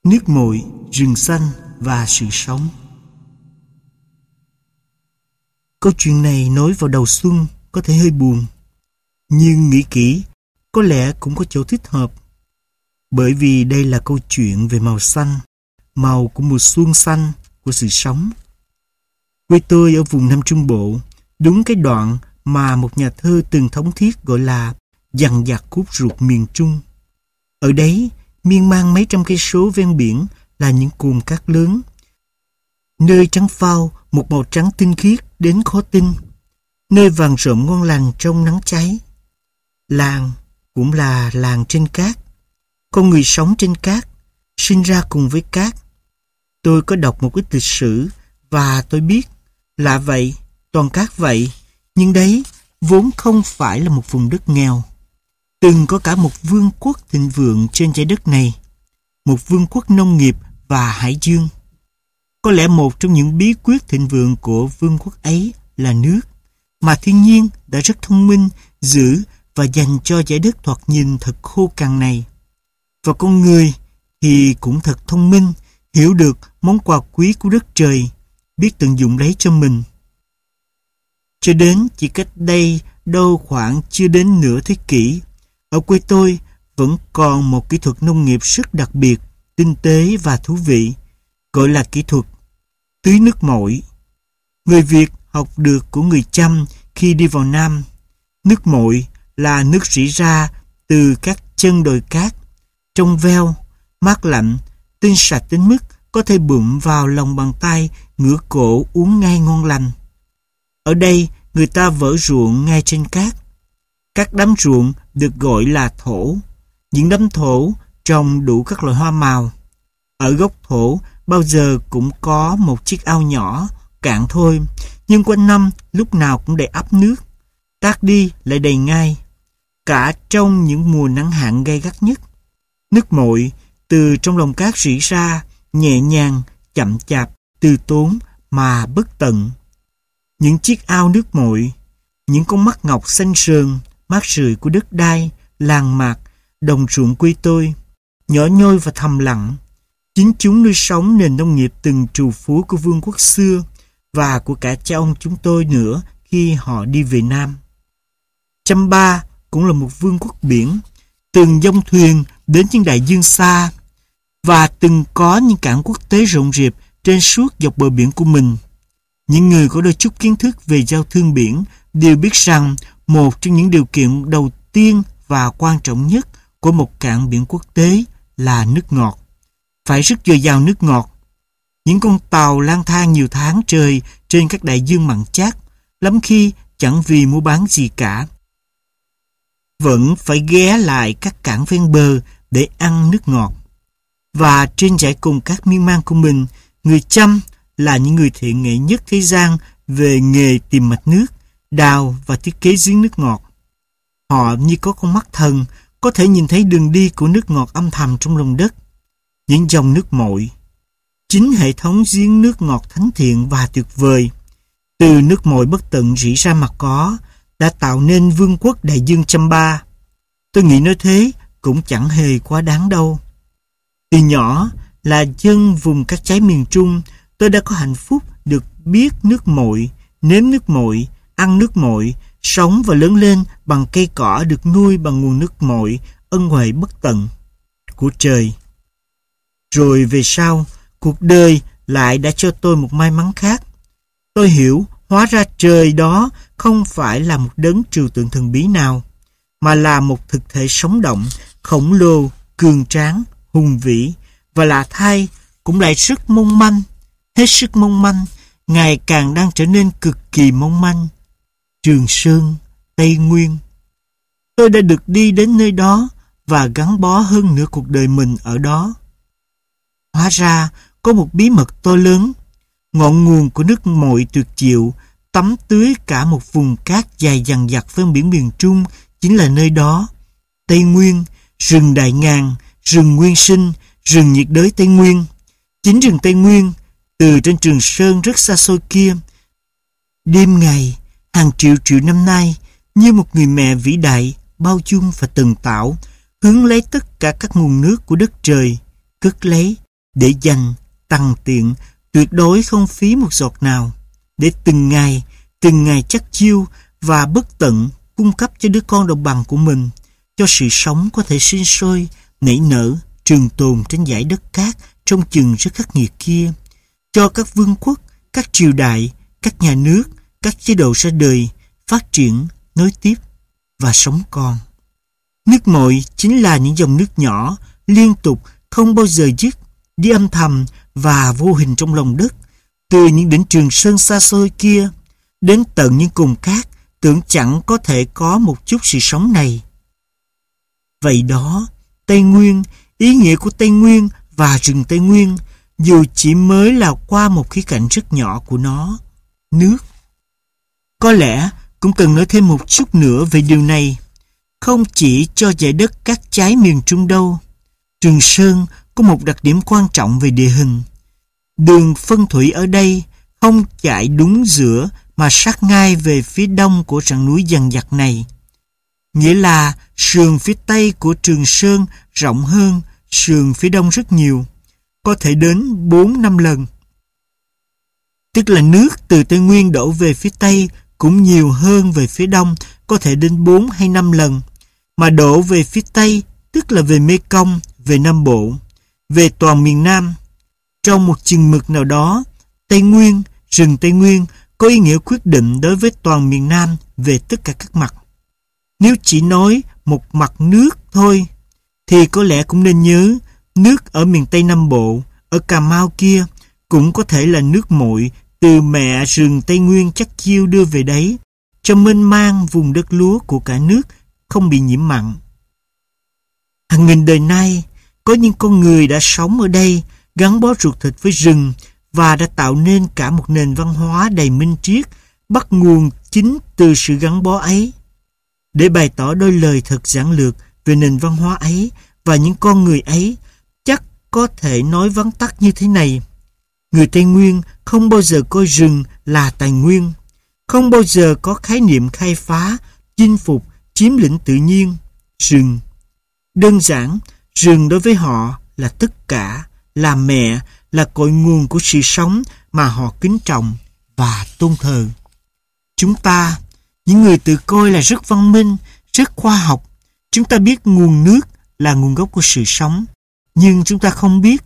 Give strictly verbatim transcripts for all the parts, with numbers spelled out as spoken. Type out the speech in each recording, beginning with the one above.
Nước Mội, rừng xanh và sự sống. Câu chuyện này nói vào đầu xuân có thể hơi buồn, nhưng nghĩ kỹ có lẽ cũng có chỗ thích hợp. Bởi vì đây là câu chuyện về màu xanh, màu của mùa xuân xanh, của sự sống. Quê tôi ở vùng Nam Trung Bộ, đúng cái đoạn mà một nhà thơ từng thống thiết gọi là dằn vặt khúc ruột miền Trung. Ở đấy, miên man mấy trăm cây số ven biển là những cồn cát lớn, nơi trắng phao một màu trắng tinh khiết đến khó tin, nơi vàng rộm ngon lành trong nắng cháy. Làng cũng là làng trên cát, con người sống trên cát, sinh ra cùng với cát. Tôi có đọc một ít lịch sử và tôi biết, lạ vậy, toàn cát vậy, nhưng đấy vốn không phải là một vùng đất nghèo. Từng có cả một vương quốc thịnh vượng trên trái đất này, một vương quốc nông nghiệp và hải dương. Có lẽ một trong những bí quyết thịnh vượng của vương quốc ấy là nước, mà thiên nhiên đã rất thông minh giữ và dành cho giải đất thoạt nhìn thật khô cằn này. Và con người thì cũng thật thông minh, hiểu được món quà quý của đất trời, biết tận dụng lấy cho mình. Cho đến chỉ cách đây đâu khoảng chưa đến nửa thế kỷ, ở quê tôi vẫn còn một kỹ thuật nông nghiệp rất đặc biệt, tinh tế và thú vị, gọi là kỹ thuật tưới nước mội. Người Việt học được của người Chăm khi đi vào Nam. Nước mội là nước rỉ ra từ các chân đồi cát, trong veo, mát lạnh, tinh sạch đến mức có thể bụm vào lòng bàn tay, ngửa cổ uống ngay ngon lành. Ở đây, người ta vỡ ruộng ngay trên cát. Các đám ruộng được gọi là thổ. Những đám thổ trồng đủ các loại hoa màu. Ở gốc thổ bao giờ cũng có một chiếc ao nhỏ, cạn thôi, nhưng quanh năm lúc nào cũng đầy ắp nước. Tát đi lại đầy ngay, cả trong những mùa nắng hạn gay gắt nhất. Nước mội từ trong lòng cát rỉ ra, nhẹ nhàng, chậm chạp, từ tốn mà bất tận. Những chiếc ao nước mội, những con mắt ngọc xanh sờn, mát rượi của đất đai, làng mạc, đồng ruộng quê tôi, nhỏ nhoi và thầm lặng. Chính chúng nuôi sống nền nông nghiệp từng trù phú của vương quốc xưa và của cả cha ông chúng tôi nữa khi họ đi về Nam. Chăm Ba cũng là một vương quốc biển, từng dông thuyền đến những đại dương xa và từng có những cảng quốc tế rộng rịp trên suốt dọc bờ biển của mình. Những người có đôi chút kiến thức về giao thương biển đều biết rằng một trong những điều kiện đầu tiên và quan trọng nhất của một cảng biển quốc tế là nước ngọt. Phải rất dồi dào nước ngọt. Những con tàu lang thang nhiều tháng trời trên các đại dương mặn chát, lắm khi chẳng vì mua bán gì cả, vẫn phải ghé lại các cảng ven bờ để ăn nước ngọt. Và trên dải cồn cát miên man của mình, người Chăm là những người thiện nghệ nhất thế gian về nghề tìm mạch nước, đào và thiết kế giếng nước ngọt. Họ như có con mắt thần, có thể nhìn thấy đường đi của nước ngọt âm thầm trong lòng đất. Những dòng nước mội, chính hệ thống giếng nước ngọt thánh thiện và tuyệt vời, từ nước mội bất tận rỉ ra mà có, đã tạo nên vương quốc đại dương Chăm Ba. Tôi nghĩ nói thế cũng chẳng hề quá đáng đâu. Từ nhỏ là dân vùng các trái miền Trung, tôi đã có hạnh phúc được biết nước mội, nếm nước mội, ăn nước mội, sống và lớn lên bằng cây cỏ được nuôi bằng nguồn nước mội ân huệ bất tận của trời. Rồi về sau, cuộc đời lại đã cho tôi một may mắn khác. Tôi hiểu hóa ra trời đó không phải là một đấng trừu tượng thần bí nào, mà là một thực thể sống động, khổng lồ, cường tráng, hùng vĩ, và là thai cũng lại rất mong manh, hết sức mong manh, ngày càng đang trở nên cực kỳ mong manh. Trường Sơn, Tây Nguyên. Tôi đã được đi đến nơi đó và gắn bó hơn nửa cuộc đời mình ở đó. Hóa ra có một bí mật to lớn. Ngọn nguồn của nước mội tuyệt diệu tắm tưới cả một vùng cát dài dằng dặc ven biển miền Trung chính là nơi đó. Tây Nguyên, rừng Đại Ngàn, rừng Nguyên Sinh, rừng nhiệt đới Tây Nguyên. Chính rừng Tây Nguyên, từ trên Trường Sơn rất xa xôi kia, đêm ngày, hàng triệu triệu năm nay, như một người mẹ vĩ đại, bao dung và tần tảo, hướng lấy tất cả các nguồn nước của đất trời, cất lấy để dành tăng tiện, tuyệt đối không phí một giọt nào, để từng ngày, từng ngày chắc chiêu và bất tận cung cấp cho đứa con đồng bằng của mình, cho sự sống có thể sinh sôi, nảy nở, trường tồn trên dải đất cát trong chừng rất khắc nghiệt kia, cho các vương quốc, các triều đại, các nhà nước, các chế độ ra đời, phát triển, nối tiếp và sống còn. Nước Mội chính là những dòng nước nhỏ, liên tục, không bao giờ dứt, đi âm thầm và vô hình trong lòng đất, từ những đỉnh Trường Sơn xa xôi kia, đến tận những cồn cát tưởng chẳng có thể có một chút sự sống này. Vậy đó, Tây Nguyên, ý nghĩa của Tây Nguyên và rừng Tây Nguyên, dù chỉ mới là qua một khía cạnh rất nhỏ của nó, nước. Có lẽ cũng cần nói thêm một chút nữa về điều này. Không chỉ cho dải đất cát chái miền Trung đâu, Trường Sơn có một đặc điểm quan trọng về địa hình. Đường phân thủy ở đây không chạy đúng giữa mà sát ngay về phía đông của rặng núi dằn dặt này. Nghĩa là sườn phía tây của Trường Sơn rộng hơn sườn phía đông rất nhiều, có thể đến bốn năm lần. Tức là nước từ Tây Nguyên đổ về phía tây cũng nhiều hơn về phía đông, có thể đến bốn hay năm lần, mà đổ về phía tây, tức là về Mê Công, về Nam Bộ, về toàn miền Nam. Trong một chừng mực nào đó, Tây Nguyên, rừng Tây Nguyên có ý nghĩa quyết định đối với toàn miền Nam về tất cả các mặt. Nếu chỉ nói một mặt nước thôi, thì có lẽ cũng nên nhớ nước ở miền Tây Nam Bộ, ở Cà Mau kia, cũng có thể là nước Mội từ mẹ rừng Tây Nguyên chắc chiêu đưa về đấy, cho mênh mang vùng đất lúa của cả nước không bị nhiễm mặn. Hàng nghìn đời nay, có những con người đã sống ở đây, gắn bó ruột thịt với rừng và đã tạo nên cả một nền văn hóa đầy minh triết, bắt nguồn chính từ sự gắn bó ấy. Để bày tỏ đôi lời thật giản lược về nền văn hóa ấy và những con người ấy, chắc có thể nói vắn tắt như thế này. Người Tây Nguyên không bao giờ coi rừng là tài nguyên, không bao giờ có khái niệm khai phá, chinh phục, chiếm lĩnh tự nhiên. Rừng, đơn giản, rừng đối với họ là tất cả, là mẹ, là cội nguồn của sự sống mà họ kính trọng và tôn thờ. Chúng ta, những người tự coi là rất văn minh, rất khoa học, chúng ta biết nguồn nước là nguồn gốc của sự sống, nhưng chúng ta không biết.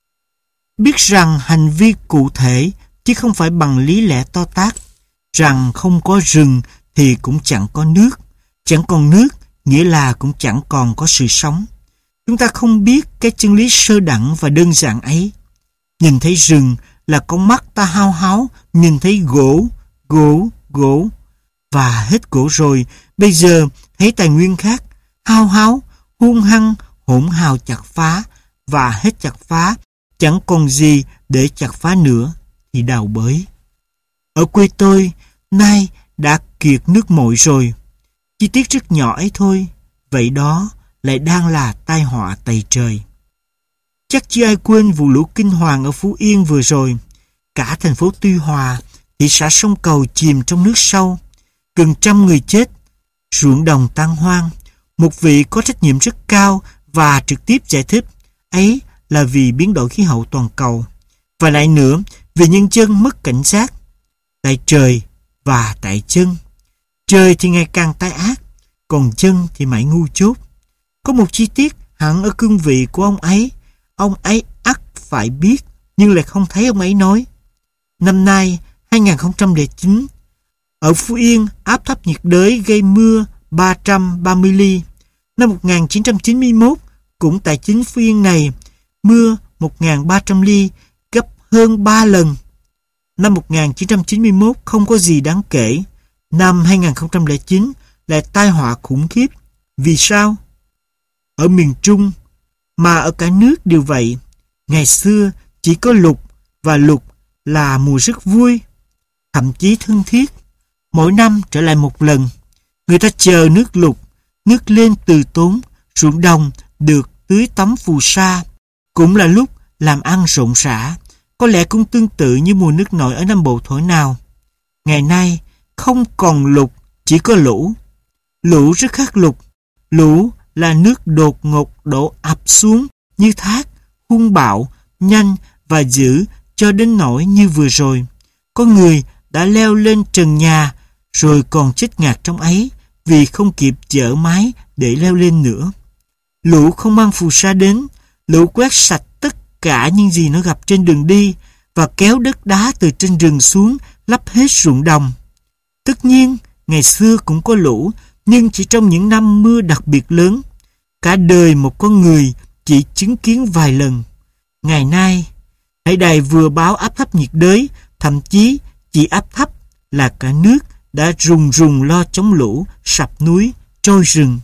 Biết rằng hành vi cụ thể chứ không phải bằng lý lẽ to tát, rằng không có rừng thì cũng chẳng có nước, chẳng còn nước nghĩa là cũng chẳng còn có sự sống. Chúng ta không biết cái chân lý sơ đẳng và đơn giản ấy. Nhìn thấy rừng là con mắt ta hao háo, nhìn thấy gỗ, gỗ, gỗ, và hết gỗ rồi, bây giờ thấy tài nguyên khác, hao háo, hung hăng, hỗn hào chặt phá, và hết chặt phá, chẳng còn gì để chặt phá nữa, thì đào bới. Ở quê tôi, nay đã kiệt nước Mội rồi. Chi tiết rất nhỏ ấy thôi, vậy đó lại đang là tai họa tày trời. Chắc chưa ai quên vụ lũ kinh hoàng ở Phú Yên vừa rồi. Cả thành phố Tuy Hòa, thị xã Sông Cầu chìm trong nước sâu, gần trăm người chết, ruộng đồng tan hoang. Một vị có trách nhiệm rất cao và trực tiếp giải thích ấy là vì biến đổi khí hậu toàn cầu, và lại nữa vì nhân dân mất cảnh giác. Tại trời và tại chân. Trời thì ngày càng tai ác, còn chân thì mãi ngu chốt. Có một chi tiết hẳn ở cương vị của ông ấy, ông ấy ắt phải biết, nhưng lại không thấy ông ấy nói. Năm nay hai nghìn không trăm lẻ chín, ở Phú Yên áp thấp nhiệt đới gây mưa ba trăm ba mươi ly. Năm một nghìn chín trăm chín mươi mốt, cũng tại chính Phú Yên này, mưa một nghìn ba trăm ly, gấp hơn ba lần. Năm một nghìn chín trăm chín mươi mốt không có gì đáng kể. Năm hai nghìn không trăm lẻ chín lại tai họa khủng khiếp. Vì sao? Ở miền Trung, mà ở cả nước đều vậy. Ngày xưa chỉ có lụt, và lụt là mùa rất vui, thậm chí thân thiết. Mỗi năm trở lại một lần. Người ta chờ nước lụt, nước lên từ tốn, ruộng đồng được tưới tắm phù sa. Cũng là lúc làm ăn rộn rã. Có lẽ cũng tương tự như mùa nước nổi ở Nam Bộ thổi nào. Ngày nay không còn lụt, chỉ có lũ. Lũ rất khác lụt. Lũ là nước đột ngột đổ ập xuống như thác, hung bạo, nhanh và dữ cho đến nỗi như vừa rồi. Có người đã leo lên trần nhà rồi còn chết ngạt trong ấy vì không kịp chở mái để leo lên nữa. Lũ không mang phù sa đến, lũ quét sạch tất cả những gì nó gặp trên đường đi và kéo đất đá từ trên rừng xuống lấp hết ruộng đồng. Tất nhiên, ngày xưa cũng có lũ, nhưng chỉ trong những năm mưa đặc biệt lớn. Cả đời một con người chỉ chứng kiến vài lần. Ngày nay, hãy đài vừa báo áp thấp nhiệt đới, thậm chí chỉ áp thấp là cả nước đã rùng rùng lo chống lũ, sập núi, trôi rừng.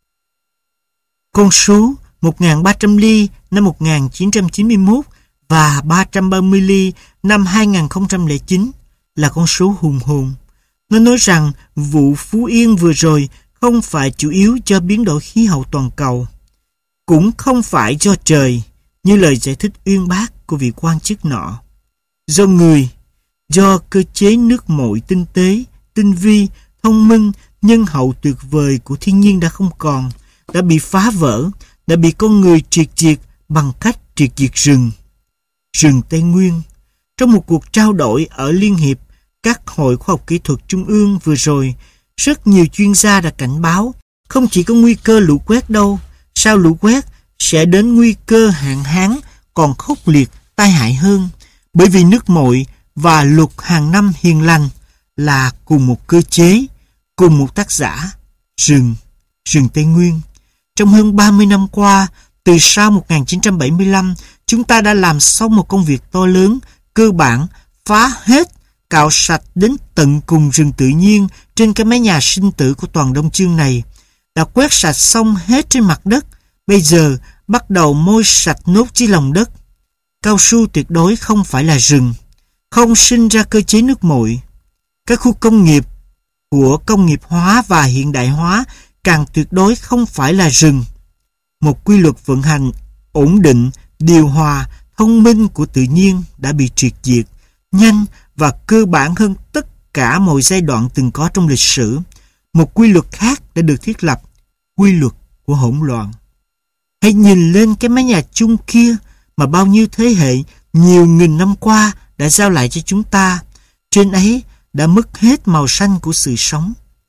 Con số một nghìn ba trăm ly năm một nghìn chín trăm chín mươi mốt và ba trăm ba mươi ly năm hai nghìn không trăm lẻ chín là con số hùng hồn. Nó nói rằng vụ Phú Yên vừa rồi không phải chủ yếu do biến đổi khí hậu toàn cầu, cũng không phải do trời, như lời giải thích uyên bác của vị quan chức nọ. Do người, do cơ chế nước mội tinh tế, tinh vi, thông minh, nhân hậu tuyệt vời của thiên nhiên đã không còn, đã bị phá vỡ, đã bị con người triệt diệt bằng cách triệt diệt rừng. Rừng Tây Nguyên. Trong một cuộc trao đổi ở Liên hiệp các hội khoa học kỹ thuật trung ương vừa rồi, rất nhiều chuyên gia đã cảnh báo không chỉ có nguy cơ lũ quét đâu, sau lũ quét sẽ đến nguy cơ hạn hán còn khốc liệt, tai hại hơn, bởi vì nước mội và luật hàng năm hiền lành là cùng một cơ chế, cùng một tác giả, rừng, rừng Tây Nguyên. Trong hơn ba mươi năm qua, từ sau một nghìn chín trăm bảy mươi lăm, chúng ta đã làm xong một công việc to lớn, cơ bản, phá hết, cạo sạch đến tận cùng rừng tự nhiên trên cái mái nhà sinh tử của toàn Đông Chương này. Đã quét sạch xong hết trên mặt đất, bây giờ bắt đầu môi sạch nốt dưới lòng đất. Cao su tuyệt đối không phải là rừng, không sinh ra cơ chế nước mội. Các khu công nghiệp của công nghiệp hóa và hiện đại hóa càng tuyệt đối không phải là rừng. Một quy luật vận hành ổn định, điều hòa, thông minh của tự nhiên đã bị triệt diệt, nhanh và cơ bản hơn tất cả mọi giai đoạn từng có trong lịch sử. Một quy luật khác đã được thiết lập, quy luật của hỗn loạn. Hãy nhìn lên cái mái nhà chung kia mà bao nhiêu thế hệ, nhiều nghìn năm qua đã giao lại cho chúng ta. Trên ấy đã mất hết màu xanh của sự sống.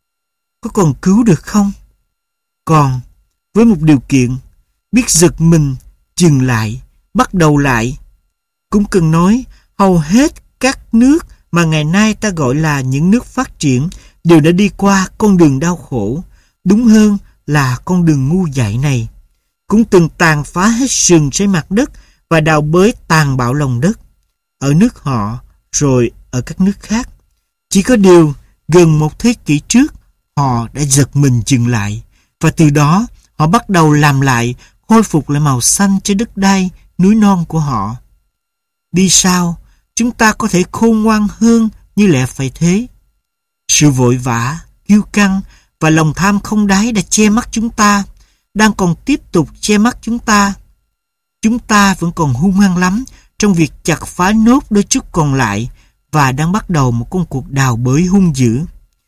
Có còn cứu được không? Còn, với một điều kiện, biết giật mình, dừng lại, bắt đầu lại. Cũng cần nói, hầu hết các nước mà ngày nay ta gọi là những nước phát triển đều đã đi qua con đường đau khổ, đúng hơn là con đường ngu dại này. Cũng từng tàn phá hết rừng trên mặt đất và đào bới tàn bạo lòng đất. Ở nước họ, rồi ở các nước khác. Chỉ có điều, gần một thế kỷ trước, họ đã giật mình dừng lại. Và từ đó, họ bắt đầu làm lại, khôi phục lại màu xanh cho đất đai, núi non của họ. Đi sau, chúng ta có thể khôn ngoan hơn như lẽ phải thế. Sự vội vã, kiêu căng và lòng tham không đáy đã che mắt chúng ta, đang còn tiếp tục che mắt chúng ta. Chúng ta vẫn còn hung hăng lắm trong việc chặt phá nốt đôi chút còn lại và đang bắt đầu một công cuộc đào bới hung dữ.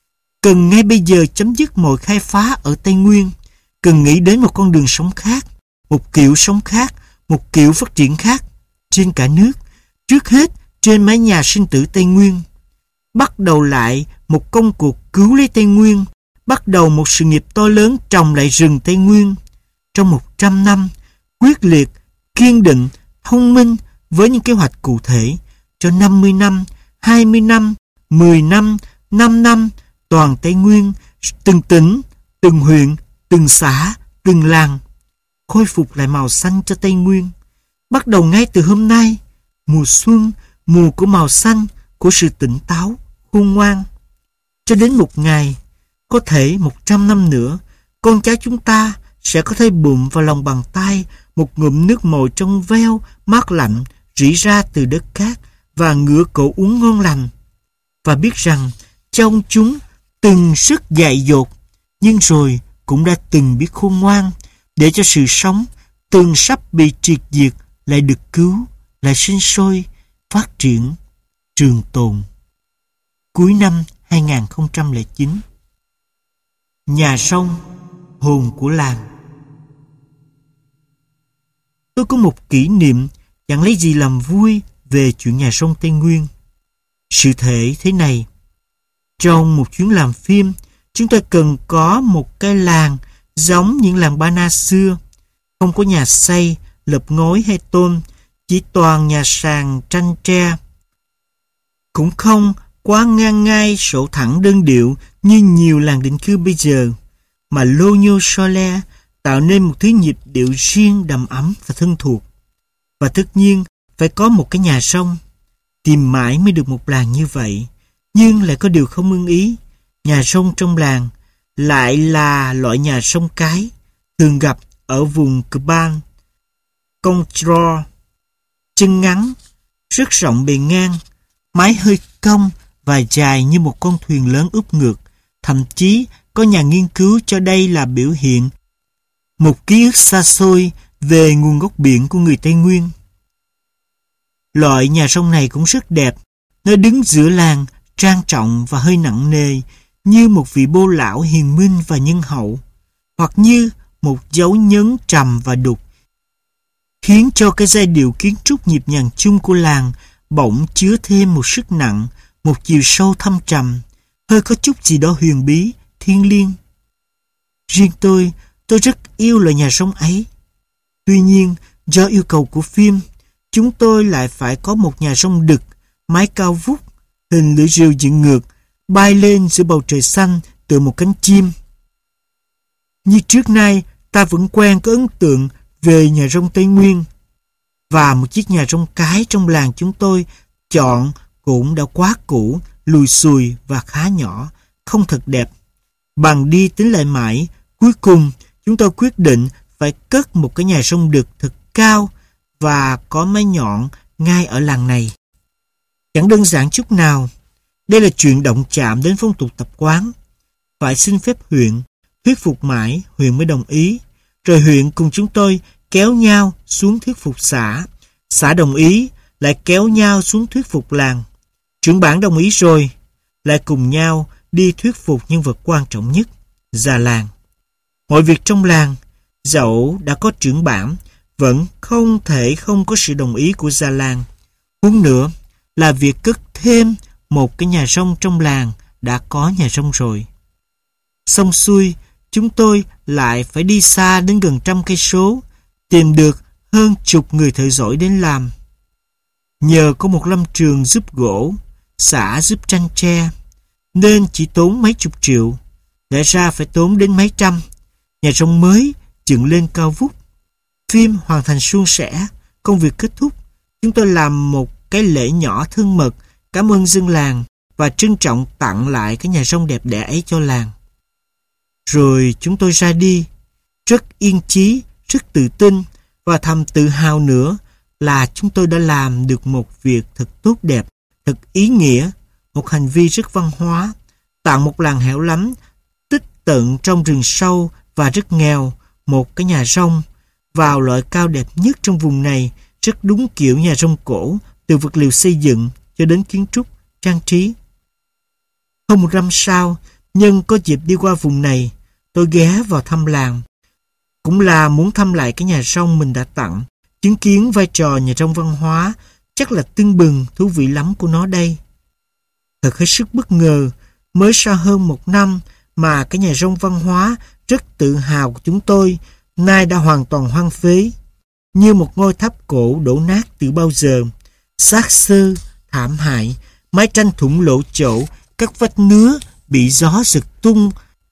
Cần ngay bây giờ chấm dứt mọi khai phá ở Tây Nguyên, cần nghĩ đến một con đường sống khác, một kiểu sống khác, một kiểu phát triển khác trên cả nước, trước hết trên mái nhà sinh tử Tây Nguyên. Bắt đầu lại một công cuộc cứu lấy Tây Nguyên, bắt đầu một sự nghiệp to lớn trồng lại rừng Tây Nguyên. Trong một trăm năm, quyết liệt, kiên định, thông minh với những kế hoạch cụ thể cho năm mươi năm, hai mươi năm, mười năm, năm năm, toàn Tây Nguyên, từng tỉnh, từng huyện, từng xã, từng làng, khôi phục lại màu xanh cho Tây Nguyên. Bắt đầu ngay từ hôm nay, mùa xuân, mùa của màu xanh, của sự tỉnh táo, khôn ngoan. Cho đến một ngày, có thể một trăm năm nữa, con cháu chúng ta sẽ có thể bụm vào lòng bàn tay một ngụm nước mồi trong veo, mát lạnh, rỉ ra từ đất cát và ngửa cổ uống ngon lành. Và biết rằng trong chúng từng sức dại dột, nhưng rồi cũng đã từng biết khôn ngoan, để cho sự sống từng sắp bị triệt diệt lại được cứu, lại sinh sôi, phát triển, trường tồn. Cuối năm hai nghìn không trăm lẻ chín. Nhà sông, hồn của làng. Tôi có một kỷ niệm chẳng lấy gì làm vui về chuyện nhà sông Tây Nguyên. Sự thể thế này, trong một chuyến làm phim, chúng ta cần có một cái làng giống những làng Ba Na xưa, không có nhà xây, lợp ngói hay tôn, chỉ toàn nhà sàn tranh tre. Cũng không quá ngang ngai sổ thẳng đơn điệu như nhiều làng định cư bây giờ, mà lô nhô so le tạo nên một thứ nhịp điệu riêng đầm ấm và thân thuộc. Và tất nhiên phải có một cái nhà sông. Tìm mãi mới được một làng như vậy, nhưng lại có điều không ưng ý. Nhà sông trong làng lại là loại nhà sông cái thường gặp ở vùng Cban, Control, chân ngắn, rất rộng bề ngang, mái hơi cong và dài như một con thuyền lớn úp ngược. Thậm chí có nhà nghiên cứu cho đây là biểu hiện một ký ức xa xôi về nguồn gốc biển của người Tây Nguyên. Loại nhà sông này cũng rất đẹp. Nó đứng giữa làng, trang trọng và hơi nặng nề, như một vị bô lão hiền minh và nhân hậu, hoặc như một dấu nhấn trầm và đục, khiến cho cái giai điệu kiến trúc nhịp nhàng chung của làng bỗng chứa thêm một sức nặng, một chiều sâu thâm trầm, hơi có chút gì đó huyền bí, thiêng liêng. Riêng tôi, tôi rất yêu loại nhà sông ấy. Tuy nhiên, do yêu cầu của phim, chúng tôi lại phải có một nhà sông đực, mái cao vút, hình lưỡi rìu dựng ngược, bay lên giữa bầu trời xanh từ một cánh chim. Như trước nay, ta vẫn quen có ấn tượng về nhà sông Tây Nguyên, và một chiếc nhà sông cái trong làng chúng tôi chọn cũng đã quá cũ, lùi xùi và khá nhỏ, không thật đẹp. Bằng đi tính lại mãi, cuối cùng chúng tôi quyết định phải cất một cái nhà sông đực thật cao và có mái nhọn ngay ở làng này. Chẳng đơn giản chút nào. Đây là chuyện động chạm đến phong tục tập quán. Phải xin phép huyện, thuyết phục mãi, huyện mới đồng ý. Rồi huyện cùng chúng tôi kéo nhau xuống thuyết phục xã. Xã đồng ý, lại kéo nhau xuống thuyết phục làng. Trưởng bản đồng ý rồi, lại cùng nhau đi thuyết phục nhân vật quan trọng nhất, già làng. Mọi việc trong làng, dẫu đã có trưởng bản, vẫn không thể không có sự đồng ý của già làng. Huống nữa là việc cất thêm một cái nhà sông trong làng đã có nhà sông rồi. Xong xuôi, chúng tôi lại phải đi xa đến gần trăm cây số, tìm được hơn chục người thợ giỏi đến làm. Nhờ có một lâm trường giúp gỗ, xã giúp tranh tre, nên chỉ tốn mấy chục triệu, lẽ ra phải tốn đến mấy trăm. Nhà sông mới dựng lên cao vút. Phim hoàn thành suôn sẻ, công việc kết thúc. Chúng tôi làm một cái lễ nhỏ thân mật, cảm ơn dân làng và trân trọng tặng lại cái nhà sông đẹp đẽ ấy cho làng. Rồi chúng tôi ra đi, rất yên chí, rất tự tin và thầm tự hào nữa là chúng tôi đã làm được một việc thật tốt đẹp, thật ý nghĩa, một hành vi rất văn hóa, tặng một làng hẻo lánh, tích tận trong rừng sâu và rất nghèo, một cái nhà sông, vào loại cao đẹp nhất trong vùng này, rất đúng kiểu nhà sông cổ, từ vật liệu xây dựng cho đến kiến trúc, trang trí. Hơn một năm sau, nhân có dịp đi qua vùng này, tôi ghé vào thăm làng. Cũng là muốn thăm lại cái nhà sông mình đã tặng, chứng kiến vai trò nhà sông văn hóa, chắc là tưng bừng, thú vị lắm của nó đây. Thật hết sức bất ngờ, mới sau hơn một năm mà cái nhà sông văn hóa rất tự hào của chúng tôi, nay đã hoàn toàn hoang phế, như một ngôi tháp cổ đổ nát từ bao giờ, xác xơ, thảm hại, mái tranh thủng lỗ chỗ, các vách nứa bị gió giật tung,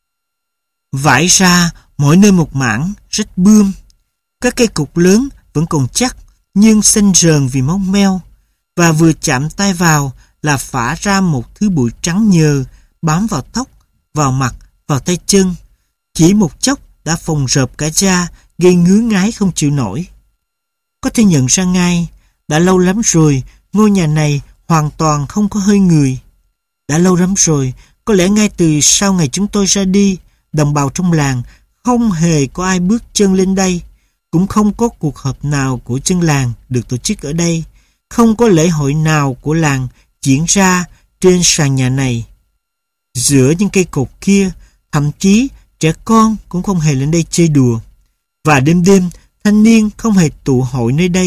vãi ra mỗi nơi một mảng, rách bươm. Các cây cột lớn vẫn còn chắc, nhưng xanh rờn vì máu meo, và vừa chạm tay vào là phả ra một thứ bụi trắng nhờ, bám vào tóc, vào mặt, vào tay chân. Chỉ một chốc đã phồng rợp cả da, gây ngứa ngáy không chịu nổi. Có thể nhận ra ngay, đã lâu lắm rồi, ngôi nhà này hoàn toàn không có hơi người. Đã lâu lắm rồi, có lẽ ngay từ sau ngày chúng tôi ra đi, đồng bào trong làng không hề có ai bước chân lên đây, cũng không có cuộc họp nào của dân làng được tổ chức ở đây, không có lễ hội nào của làng diễn ra trên sàn nhà này. Giữa những cây cột kia, thậm chí trẻ con cũng không hề lên đây chơi đùa. Và đêm đêm, thanh niên không hề tụ hội nơi đây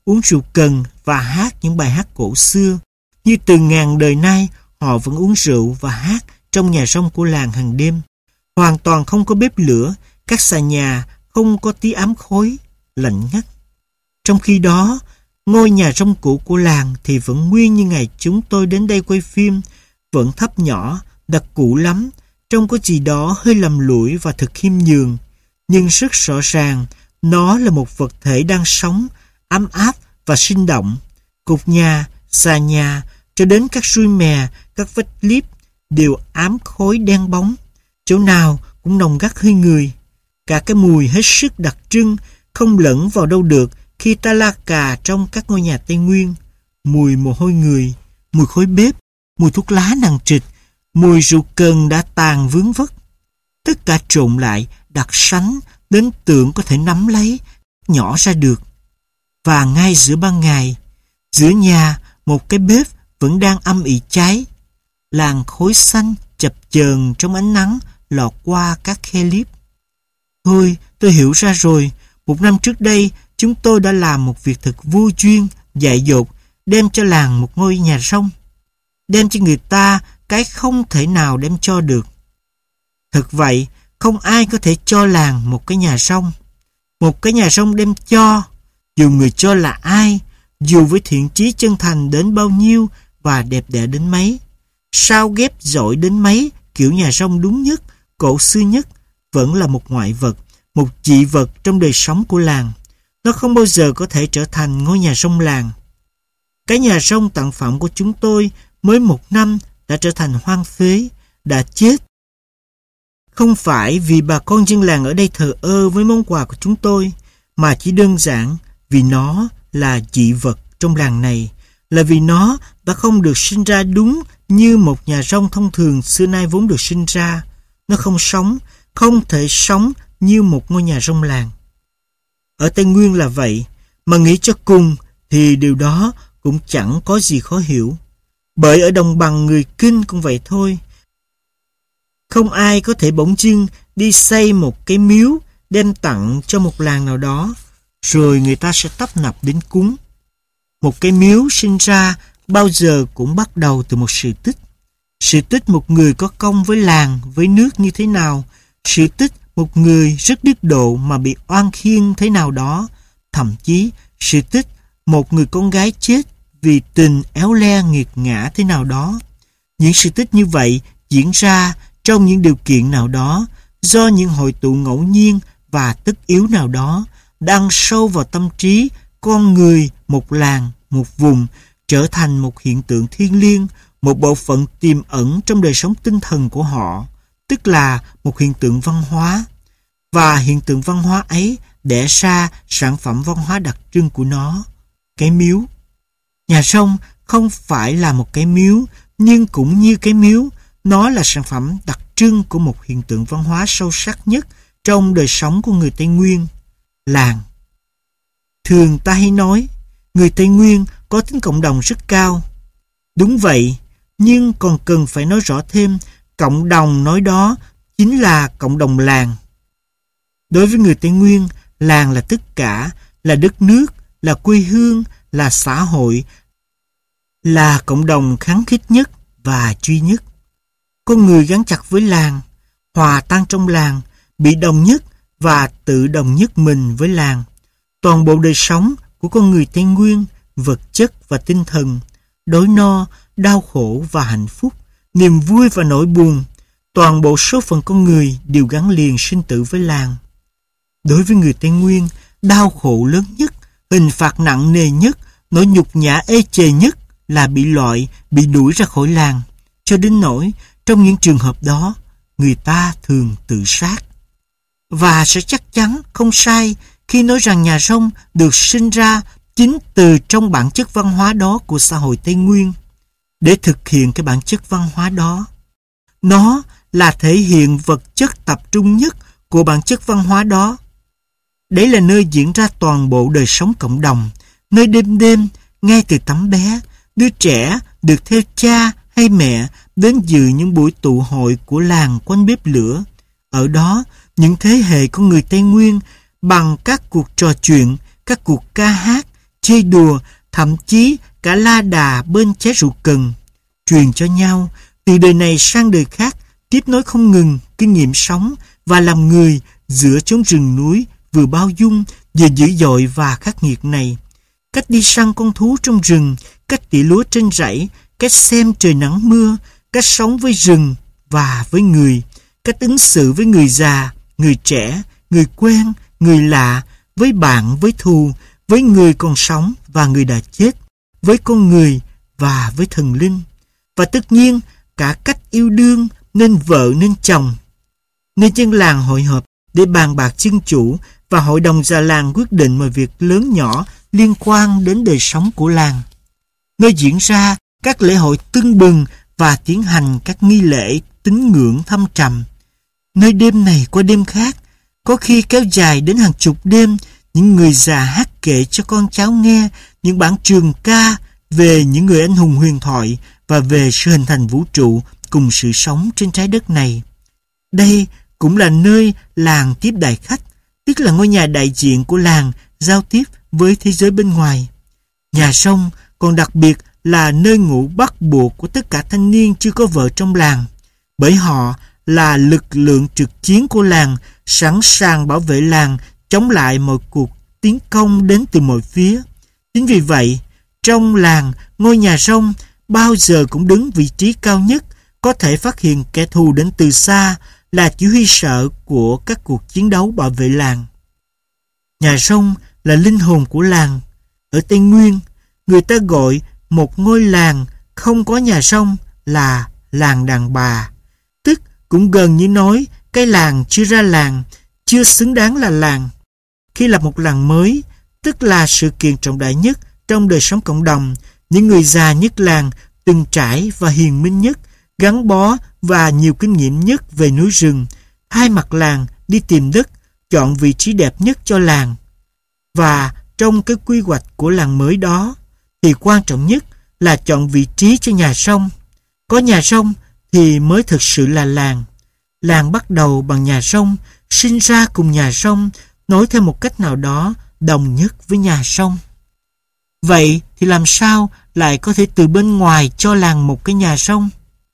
uống rượu cần và hát những bài hát cổ xưa, như từ ngàn đời nay họ vẫn uống rượu và hát trong nhà rông của làng hàng đêm. Hoàn toàn không có bếp lửa, các xà nhà không có tí ám khói, lạnh ngắt. Trong khi đó, ngôi nhà rông cũ của làng thì vẫn nguyên như ngày chúng tôi đến đây quay phim, vẫn thấp nhỏ, đặc cũ lắm, trông có gì đó hơi lầm lũi và thật khiêm nhường. Nhưng rất rõ ràng, nó là một vật thể đang sống, ấm áp và sinh động. Cột nhà, xà nhà, cho đến các sui mè, các vách liếp đều ám khói đen bóng. Chỗ nào cũng nồng gắt hơi người. Cả cái mùi hết sức đặc trưng, không lẫn vào đâu được khi ta la cà trong các ngôi nhà Tây Nguyên. Mùi mồ hôi người, mùi khói bếp, mùi thuốc lá nặng trịch, mùi rượu cần đã tàn vướng vất. Tất cả trộn lại, đặc sánh, đến tưởng có thể nắm lấy, nhỏ ra được. Và ngay giữa ban ngày, giữa nhà, một cái bếp vẫn đang âm ỉ cháy. Làn khói xanh chập chờn trong ánh nắng lọt qua các khe liếp. Thôi, tôi hiểu ra rồi. Một năm trước đây, chúng tôi đã làm một việc thật vô duyên, dại dột, đem cho làng một ngôi nhà rông. Đem cho người ta cái không thể nào đem cho được. Thật vậy, không ai có thể cho làng một cái nhà rông. Một cái nhà rông đem cho, dù người cho là ai, dù với thiện chí chân thành đến bao nhiêu và đẹp đẽ đến mấy, sao ghép giỏi đến mấy, kiểu nhà rông đúng nhất, cổ xưa nhất, vẫn là một ngoại vật, một dị vật trong đời sống của làng. Nó không bao giờ có thể trở thành ngôi nhà rông làng. Cái nhà rông tặng phẩm của chúng tôi mới một năm đã trở thành hoang phế, đã chết. Không phải vì bà con dân làng ở đây thờ ơ với món quà của chúng tôi, mà chỉ đơn giản vì nó là dị vật trong làng này, là vì nó đã không được sinh ra đúng như một nhà rông thông thường xưa nay vốn được sinh ra. Nó không sống, không thể sống như một ngôi nhà rông làng. Ở Tây Nguyên là vậy, mà nghĩ cho cùng thì điều đó cũng chẳng có gì khó hiểu. Bởi ở đồng bằng người Kinh cũng vậy thôi. Không ai có thể bỗng dưng đi xây một cái miếu đem tặng cho một làng nào đó, rồi người ta sẽ tấp nập đến cúng. Một cái miếu sinh ra bao giờ cũng bắt đầu từ một sự tích. Sự tích một người có công với làng, với nước như thế nào. Sự tích một người rất đức độ mà bị oan khiên thế nào đó. Thậm chí sự tích một người con gái chết vì tình éo le nghiệt ngã thế nào đó. Những sự tích như vậy diễn ra trong những điều kiện nào đó, do những hội tụ ngẫu nhiên và tất yếu nào đó, đang sâu vào tâm trí con người một làng, một vùng, trở thành một hiện tượng thiêng liêng, một bộ phận tiềm ẩn trong đời sống tinh thần của họ, tức là một hiện tượng văn hóa. Và hiện tượng văn hóa ấy đẻ ra sản phẩm văn hóa đặc trưng của nó, cái miếu. Nhà rông không phải là một cái miếu, nhưng cũng như cái miếu, nó là sản phẩm đặc trưng của một hiện tượng văn hóa sâu sắc nhất trong đời sống của người Tây Nguyên, làng. Thường ta hay nói, người Tây Nguyên có tính cộng đồng rất cao. Đúng vậy, nhưng còn cần phải nói rõ thêm, cộng đồng nói đó chính là cộng đồng làng. Đối với người Tây Nguyên, làng là tất cả, là đất nước, là quê hương, là xã hội, là cộng đồng khăng khít nhất và duy nhất. Con người gắn chặt với làng, hòa tan trong làng, bị đồng nhất và tự đồng nhất mình với làng. Toàn bộ đời sống của con người Tây Nguyên, vật chất và tinh thần, đói no, đau khổ và hạnh phúc, niềm vui và nỗi buồn, toàn bộ số phận con người đều gắn liền sinh tử với làng. Đối với người Tây Nguyên, đau khổ lớn nhất, hình phạt nặng nề nhất, nỗi nhục nhã ê chề nhất là bị loại, bị đuổi ra khỏi làng, cho đến nỗi trong những trường hợp đó, người ta thường tự sát. Và sẽ chắc chắn không sai khi nói rằng nhà rông được sinh ra chính từ trong bản chất văn hóa đó của xã hội Tây Nguyên. Để thực hiện cái bản chất văn hóa đó, nó là thể hiện vật chất tập trung nhất của bản chất văn hóa đó. Đấy là nơi diễn ra toàn bộ đời sống cộng đồng, nơi đêm đêm, ngay từ tấm bé, đứa trẻ được theo cha hay mẹ đến dự những buổi tụ hội của làng quanh bếp lửa. Ở đó, những thế hệ của người Tây Nguyên bằng các cuộc trò chuyện, các cuộc ca hát, chơi đùa, thậm chí cả la đà bên chén rượu cần, truyền cho nhau từ đời này sang đời khác, tiếp nối không ngừng kinh nghiệm sống và làm người giữa chốn rừng núi vừa bao dung vừa dữ dội và khắc nghiệt này. Cách đi săn con thú trong rừng, cách tỉa lúa trên rẫy, cách xem trời nắng mưa, cách sống với rừng và với người, cách ứng xử với người già, người trẻ, người quen, người lạ, với bạn, với thù, với người còn sống và người đã chết, với con người và với thần linh. Và tất nhiên cả cách yêu đương, nên vợ nên chồng. Nên dân làng hội họp để bàn bạc chân chủ, và hội đồng già làng quyết định mọi việc lớn nhỏ liên quan đến đời sống của làng. Nơi diễn ra các lễ hội tưng bừng và tiến hành các nghi lễ tín ngưỡng thâm trầm. Nơi đêm này qua đêm khác, có khi kéo dài đến hàng chục đêm, những người già hát kể cho con cháu nghe những bản trường ca về những người anh hùng huyền thoại và về sự hình thành vũ trụ cùng sự sống trên trái đất này. Đây cũng là nơi làng tiếp đại khách, tức là ngôi nhà đại diện của làng giao tiếp với thế giới bên ngoài. Nhà rông còn đặc biệt là nơi ngủ bắt buộc của tất cả thanh niên chưa có vợ trong làng, bởi họ là lực lượng trực chiến của làng, sẵn sàng bảo vệ làng chống lại mọi cuộc tiến công đến từ mọi phía. Chính vì vậy, trong làng, ngôi nhà rông bao giờ cũng đứng vị trí cao nhất, có thể phát hiện kẻ thù đến từ xa, là chỉ huy sở của các cuộc chiến đấu bảo vệ làng. Nhà rông là linh hồn của làng. Ở Tây Nguyên, người ta gọi một ngôi làng không có nhà rông là làng đàn bà, tức cũng gần như nói cái làng chưa ra làng, chưa xứng đáng là làng. Khi lập một làng mới, tức là sự kiện trọng đại nhất trong đời sống cộng đồng, những người già nhất làng, từng trải và hiền minh nhất, gắn bó và nhiều kinh nghiệm nhất về núi rừng, thay mặt làng đi tìm đất, chọn vị trí đẹp nhất cho làng. Và trong cái quy hoạch của làng mới đó, thì quan trọng nhất là chọn vị trí cho nhà rông. Có nhà rông thì mới thực sự là làng. Làng bắt đầu bằng nhà rông, sinh ra cùng nhà rông, nói theo một cách nào đó đồng nhất với nhà rông. Vậy thì làm sao lại có thể từ bên ngoài cho làng một cái nhà rông?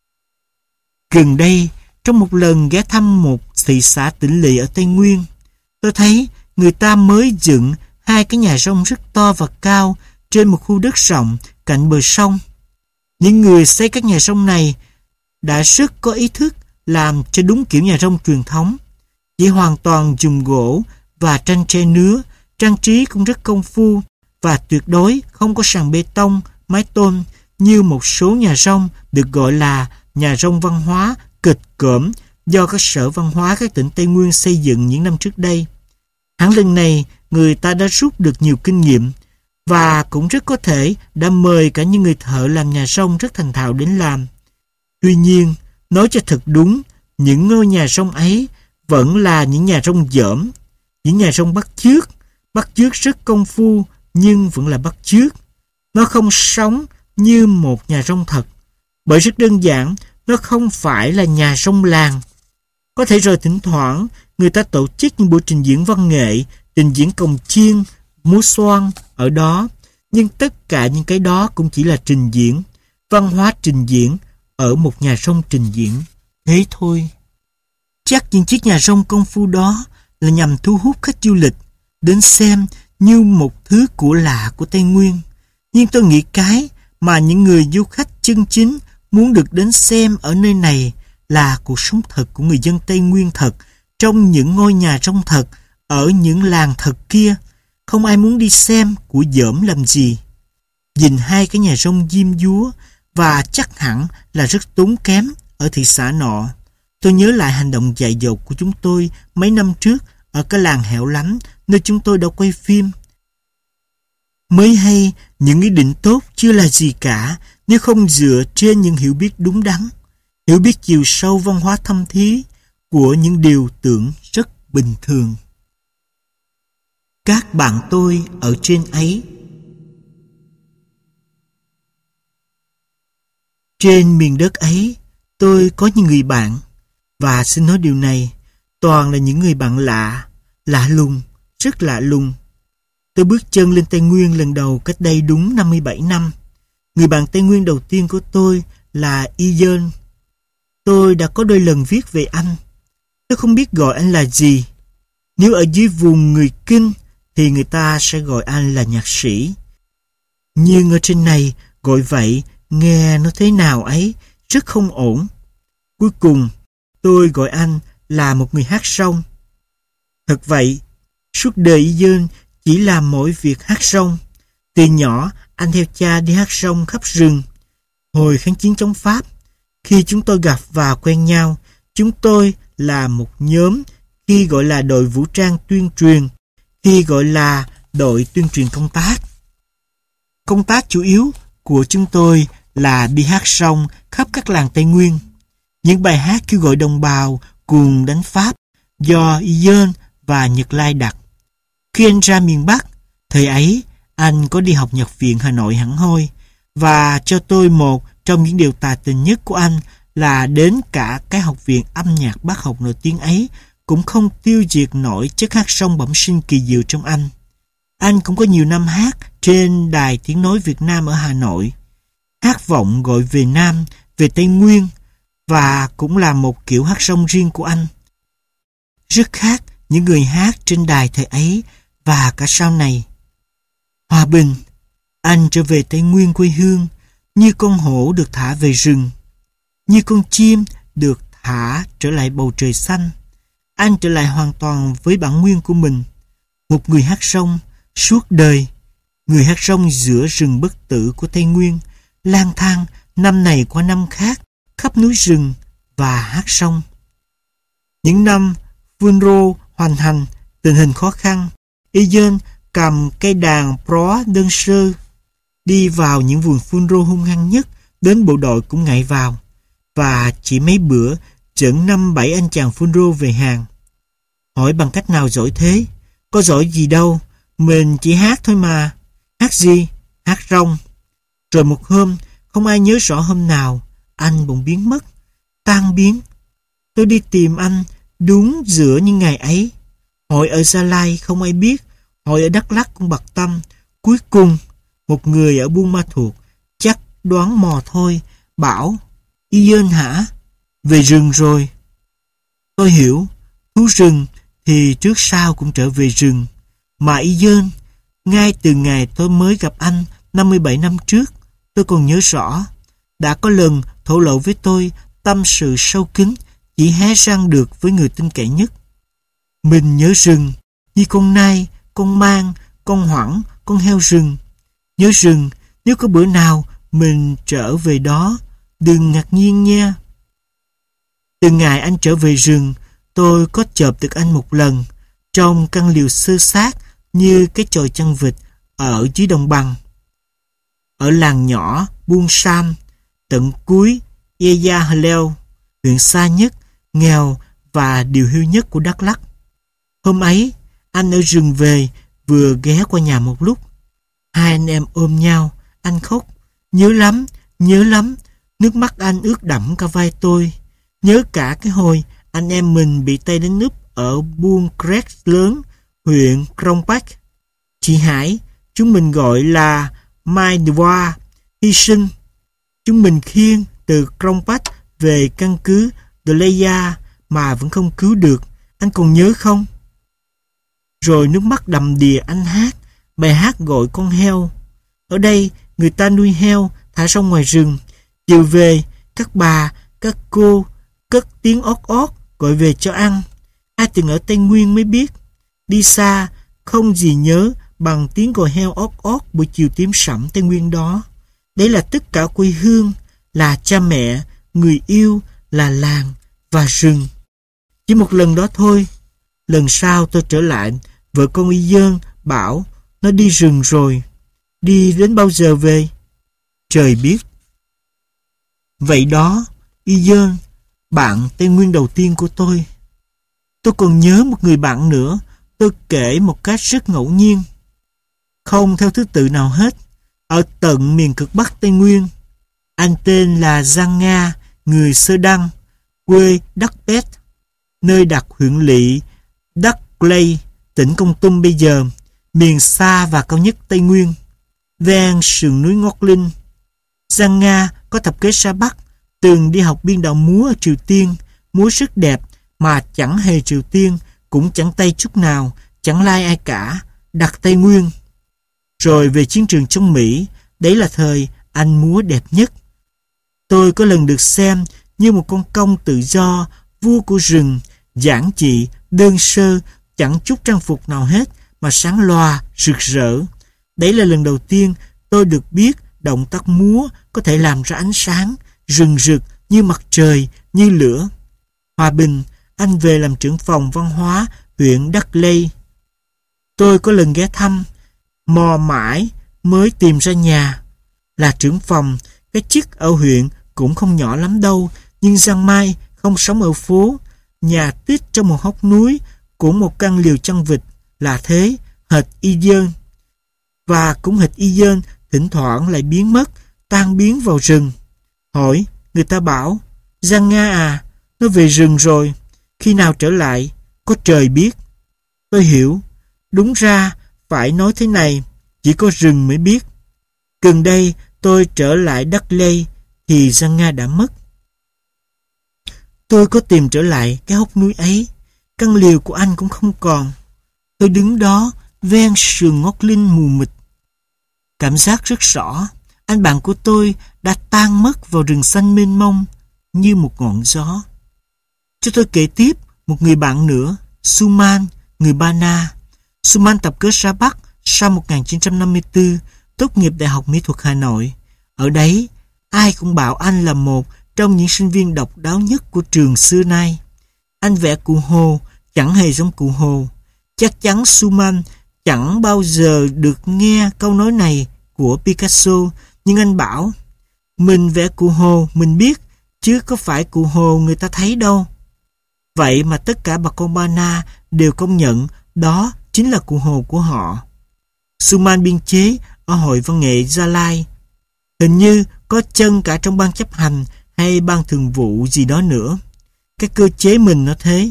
Gần đây, trong một lần ghé thăm một thị xã tỉnh lỵ ở Tây Nguyên, tôi thấy người ta mới dựng hai cái nhà rông rất to và cao trên một khu đất rộng cạnh bờ sông. Những người xây các nhà rông này đã rất có ý thức làm cho đúng kiểu nhà rông truyền thống, chỉ hoàn toàn dùng gỗ và tranh tre nứa, trang trí cũng rất công phu và tuyệt đối không có sàn bê tông, mái tôn như một số nhà rông được gọi là nhà rông văn hóa kịch cỡm do các sở văn hóa các tỉnh Tây Nguyên xây dựng những năm trước đây. Hẳn lần này người ta đã rút được nhiều kinh nghiệm và cũng rất có thể đã mời cả những người thợ làm nhà rông rất thành thạo đến làm. Tuy nhiên, nói cho thật đúng, những ngôi nhà rông ấy vẫn là những nhà rông dởm, những nhà rông bắt chước, bắt chước rất công phu nhưng vẫn là bắt chước. Nó không sống như một nhà rông thật, bởi rất đơn giản, nó không phải là nhà rông làng. Có thể rồi thỉnh thoảng người ta tổ chức những buổi trình diễn văn nghệ, trình diễn cồng chiêng, múa xoan ở đó, nhưng tất cả những cái đó cũng chỉ là trình diễn, văn hóa trình diễn ở một nhà rông trình diễn. Thế thôi. Chắc những chiếc nhà rông công phu đó là nhằm thu hút khách du lịch đến xem như một thứ của lạ của Tây Nguyên. Nhưng tôi nghĩ cái mà những người du khách chân chính muốn được đến xem ở nơi này là cuộc sống thật của người dân Tây Nguyên thật, trong những ngôi nhà rông thật, ở những làng thật kia. Không ai muốn đi xem của dởm làm gì. Nhìn hai cái nhà rông diêm dúa và chắc hẳn là rất tốn kém ở thị xã nọ. Tôi nhớ lại hành động dại dột của chúng tôi mấy năm trước ở cái làng hẻo lánh nơi chúng tôi đã quay phim. Mới hay, những ý định tốt chưa là gì cả nếu không dựa trên những hiểu biết đúng đắn, hiểu biết chiều sâu văn hóa thâm thí của những điều tưởng rất bình thường. Các bạn tôi ở trên ấy. Trên miền đất ấy, tôi có những người bạn, và xin nói điều này, toàn là những người bạn lạ, lạ lùng, rất lạ lùng. Tôi bước chân lên Tây Nguyên lần đầu cách đây đúng năm mươi bảy năm. Người bạn Tây Nguyên đầu tiên của tôi là Ian. Tôi đã có đôi lần viết về anh. Tôi không biết gọi anh là gì. Nếu ở dưới vùng người Kinh thì người ta sẽ gọi anh là nhạc sĩ. Nhưng ở trên này gọi vậy nghe nó thế nào ấy, rất không ổn. Cuối cùng tôi gọi anh là một người hát sông. Thật vậy, suốt đời Ian chỉ làm mỗi việc hát sông. Từ nhỏ anh theo cha đi hát sông khắp rừng. Hồi kháng chiến chống Pháp, khi chúng tôi gặp và quen nhau, chúng tôi là một nhóm, khi gọi là đội vũ trang tuyên truyền, khi gọi là đội tuyên truyền công tác. Công tác chủ yếu của chúng tôi là đi hát sông khắp các làng Tây Nguyên. Những bài hát kêu gọi đồng bào cùng đánh Pháp do Ian và Nhật Lai đặt. Khi anh ra miền Bắc, thời ấy anh có đi học nhạc viện Hà Nội hẳn hoi, và cho tôi một trong những điều tài tình nhất của anh là đến cả cái học viện âm nhạc bác học nổi tiếng ấy cũng không tiêu diệt nổi chất hát sông bẩm sinh kỳ diệu trong anh. Anh cũng có nhiều năm hát trên đài tiếng nói Việt Nam ở Hà Nội. Hát vọng gọi về Nam, về Tây Nguyên, và cũng là một kiểu hát sông riêng của anh. Rất khác những người hát trên đài thời ấy và cả sau này. Hòa bình, anh trở về Tây Nguyên quê hương, như con hổ được thả về rừng, như con chim được thả trở lại bầu trời xanh. Anh trở lại hoàn toàn với bản nguyên của mình, một người hát sông suốt đời, người hát sông giữa rừng bất tử của Tây Nguyên, lang thang năm này qua năm khác khắp núi rừng và hát sông. Những năm Phunro hoành hành, tình hình khó khăn, Ian cầm cây đàn pro đơn sơ đi vào những vùng Phunro hung hăng nhất, đến bộ đội cũng ngại vào, và chỉ mấy bữa dẫn năm bảy anh chàng Phunro về hàng. Hỏi bằng cách nào giỏi thế? Có giỏi gì đâu, mình chỉ hát thôi mà. Hát gì? Hát rong. Rồi một hôm, không ai nhớ rõ hôm nào, anh bỗng biến mất, tan biến. Tôi đi tìm anh đúng giữa những ngày ấy. Hỏi ở Gia Lai không ai biết, hỏi ở Đắk Lắk cũng bặt tâm. Cuối cùng, một người ở Buôn Ma Thuột chắc đoán mò thôi, bảo: Ian hả? Về rừng rồi. Tôi hiểu, thú rừng thì trước sau cũng trở về rừng. Mà Ian, ngay từ ngày tôi mới gặp anh năm mươi bảy năm trước, tôi còn nhớ rõ, đã có lần thổ lộ với tôi tâm sự sâu kín chỉ hé răng được với người tin cậy nhất. Mình nhớ rừng như con nai, con mang, con hoẳng, con heo rừng. Nhớ rừng, nếu có bữa nào mình trở về đó, đừng ngạc nhiên nha. Từ ngày anh trở về rừng, tôi có chợp được anh một lần trong căn liều sơ sát như cái chòi chăn vịt ở dưới đồng bằng. Ở làng nhỏ Buôn Sam, tận cuối Yaya Haleo, huyện xa nhất, nghèo và điều hiu nhất của Đắk Lắk. Hôm ấy, anh ở rừng về, vừa ghé qua nhà một lúc. Hai anh em ôm nhau, anh khóc. Nhớ lắm, nhớ lắm. Nước mắt anh ướt đẫm cả vai tôi. Nhớ cả cái hồi anh em mình bị Tây đánh núp ở Buôn Crét lớn, huyện Krông Pach. Chị Hải, chúng mình gọi là Mai Dwa, hy sinh. Chúng mình khiêng từ Krông Pach về căn cứ Deleya mà vẫn không cứu được. Anh còn nhớ không? Rồi nước mắt đầm đìa anh hát bài hát gọi con heo. Ở đây người ta nuôi heo thả ra ngoài rừng. Chiều về, các bà, các cô cất tiếng ót ót gọi về cho ăn. Ai từng ở Tây Nguyên mới biết. Đi xa, không gì nhớ bằng tiếng gọi heo ót ót buổi chiều tím sẫm Tây Nguyên đó. Đấy là tất cả quê hương, là cha mẹ, người yêu, là làng và rừng. Chỉ một lần đó thôi. Lần sau tôi trở lại, vợ con Ian bảo nó đi rừng rồi. Đi đến bao giờ về? Trời biết. Vậy đó, Ian, bạn Tây Nguyên đầu tiên của tôi. Tôi còn nhớ một người bạn nữa, tôi kể một cách rất ngẫu nhiên, không theo thứ tự nào hết, ở tận miền cực Bắc Tây Nguyên. Anh tên là Giang Nga, người Sơ Đăng, quê Đắk Pét, nơi đặt huyện lỵ Đắk Lây, tỉnh Kon Tum bây giờ. miền xa và cao nhất Tây Nguyên, ven sườn núi Ngọc Linh. Giang Nga có thập kế Sa Bắc, từng đi học biên đạo múa ở Triều Tiên, múa rất đẹp mà chẳng hề Triều Tiên, cũng chẳng Tây chút nào, chẳng lai ai cả, đặt Tây Nguyên. Rồi về chiến trường trong Mỹ, đấy là thời anh múa đẹp nhất. Tôi có lần được xem như một con công tự do, vua của rừng, giản dị, đơn sơ, chẳng chút trang phục nào hết mà sáng loa, rực rỡ. Đấy là lần đầu tiên tôi được biết động tác múa có thể làm ra ánh sáng, rừng rực như mặt trời, như lửa. Hòa bình, anh về làm trưởng phòng văn hóa huyện Đắc Lây. Tôi có lần ghé thăm, mò mãi mới tìm ra nhà. Là trưởng phòng, cái chức ở huyện cũng không nhỏ lắm đâu, nhưng Giang Mai không sống ở phố, nhà tít trong một hốc núi, cũng một căn liều chăn vịt, là thế, hệt y dơn. Và cũng hệt y dơn, thỉnh thoảng lại biến mất, tan biến vào rừng. Hỏi, người ta bảo, Giang Nga à, nó về rừng rồi, khi nào trở lại, có trời biết. Tôi hiểu, đúng ra phải nói thế này, chỉ có rừng mới biết. Gần đây tôi trở lại Đắc Lây thì Giang Nga đã mất. Tôi có tìm trở lại cái hốc núi ấy, căn liều của anh cũng không còn. Tôi đứng đó ven sườn Ngọc Linh mù mịt. Cảm giác rất rõ, anh bạn của tôi đã tan mất vào rừng xanh mênh mông như một ngọn gió. Cho tôi kể tiếp một người bạn nữa, Suman, người Ba Na. Suman tập kết ra Bắc sau một nghìn chín trăm năm mươi tư, tốt nghiệp Đại học Mỹ thuật Hà Nội. Ở đấy, ai cũng bảo anh là một trong những sinh viên độc đáo nhất của trường xưa nay. Anh vẽ cụ Hồ, chẳng hề giống cụ Hồ. Chắc chắn Suman chẳng bao giờ được nghe câu nói này của Picasso, nhưng anh bảo, mình vẽ cụ Hồ mình biết, chứ có phải cụ Hồ người ta thấy đâu. Vậy mà tất cả bà con Ba Na đều công nhận đó chính là cụ Hồ của họ. Suman biên chế ở Hội Văn nghệ Gia Lai. Hình như có chân cả trong ban chấp hành hay ban thường vụ gì đó nữa. Cái cơ chế mình nó thế.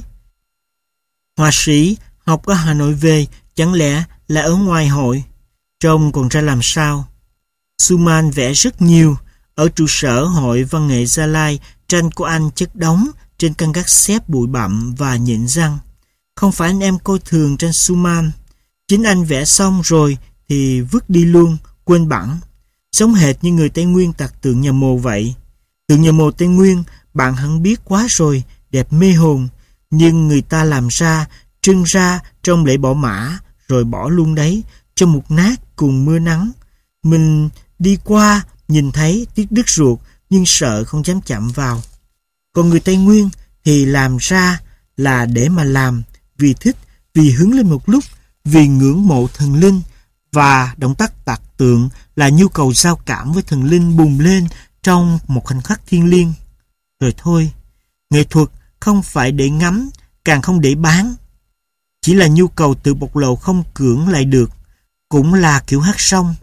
Họa sĩ học ở Hà Nội về, chẳng lẽ là ở ngoài hội? Trông còn ra làm sao? Suman vẽ rất nhiều. Ở trụ sở Hội Văn nghệ Gia Lai, tranh của anh chất đống trên căn gác xếp bụi bặm và nhện răng. Không phải anh em coi thường tranh Suman. Chính anh vẽ xong rồi thì vứt đi luôn, quên bẵng. Giống hệt như người Tây Nguyên tạc tượng nhà mồ vậy. Tượng nhà mồ Tây Nguyên bạn hẳn biết quá rồi, đẹp mê hồn. Nhưng người ta làm ra, trưng ra trong lễ bỏ mã, rồi bỏ luôn đấy, cho mục nát cùng mưa nắng. Mình đi qua, nhìn thấy tiếc đứt ruột, nhưng sợ không dám chạm vào. Còn người Tây Nguyên thì làm ra là để mà làm, vì thích, vì hứng lên một lúc, vì ngưỡng mộ thần linh. Và động tác tạc tượng là nhu cầu giao cảm với thần linh bùng lên trong một khoảnh khắc thiêng liêng. Rồi thôi, nghệ thuật không phải để ngắm, càng không để bán. Chỉ là nhu cầu tự bộc lộ không cưỡng lại được, cũng là kiểu hát song.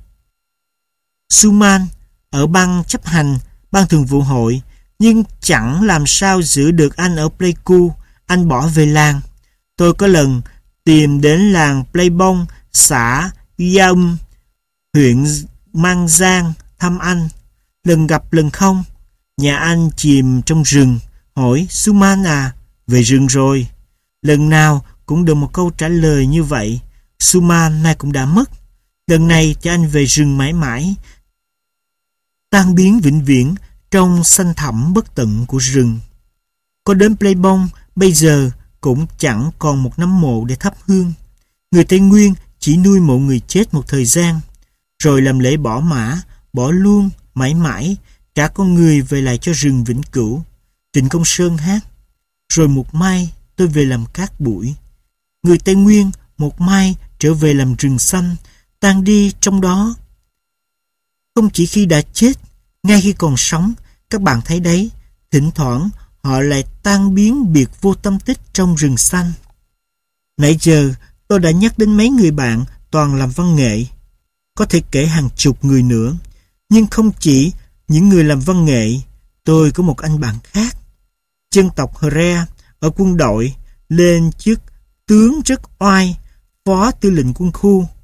Suman ở ban chấp hành, ban thường vụ hội, nhưng chẳng làm sao giữ được anh ở Pleiku. Anh bỏ về làng. Tôi có lần tìm đến làng Pleibong, xã Yaum, huyện Mang Giang thăm anh. Lần gặp lần không. Nhà anh chìm trong rừng. Hỏi, Suman à, về rừng rồi. Lần nào cũng được một câu trả lời như vậy. Suman nay cũng đã mất. Lần này cho anh về rừng mãi mãi, tan biến vĩnh viễn trong xanh thẳm bất tận của rừng. Có đến Pleibong bây giờ cũng chẳng còn một nấm mộ để thắp hương. Người Tây Nguyên chỉ nuôi mộ người chết một thời gian, rồi làm lễ bỏ mã, bỏ luôn mãi mãi, cả con người về lại cho rừng vĩnh cửu. Trịnh Công Sơn hát, rồi một mai tôi về làm cát bụi. Người Tây Nguyên một mai trở về làm rừng xanh, tan đi trong đó. Không chỉ khi đã chết, ngay khi còn sống, các bạn thấy đấy, thỉnh thoảng họ lại tan biến biệt vô tâm tích trong rừng xanh. Nãy giờ tôi đã nhắc đến mấy người bạn toàn làm văn nghệ, có thể kể hàng chục người nữa. Nhưng không chỉ những người làm văn nghệ, tôi có một anh bạn khác, dân tộc Hre ở quân đội, lên chức tướng rất oai, phó tư lệnh quân khu.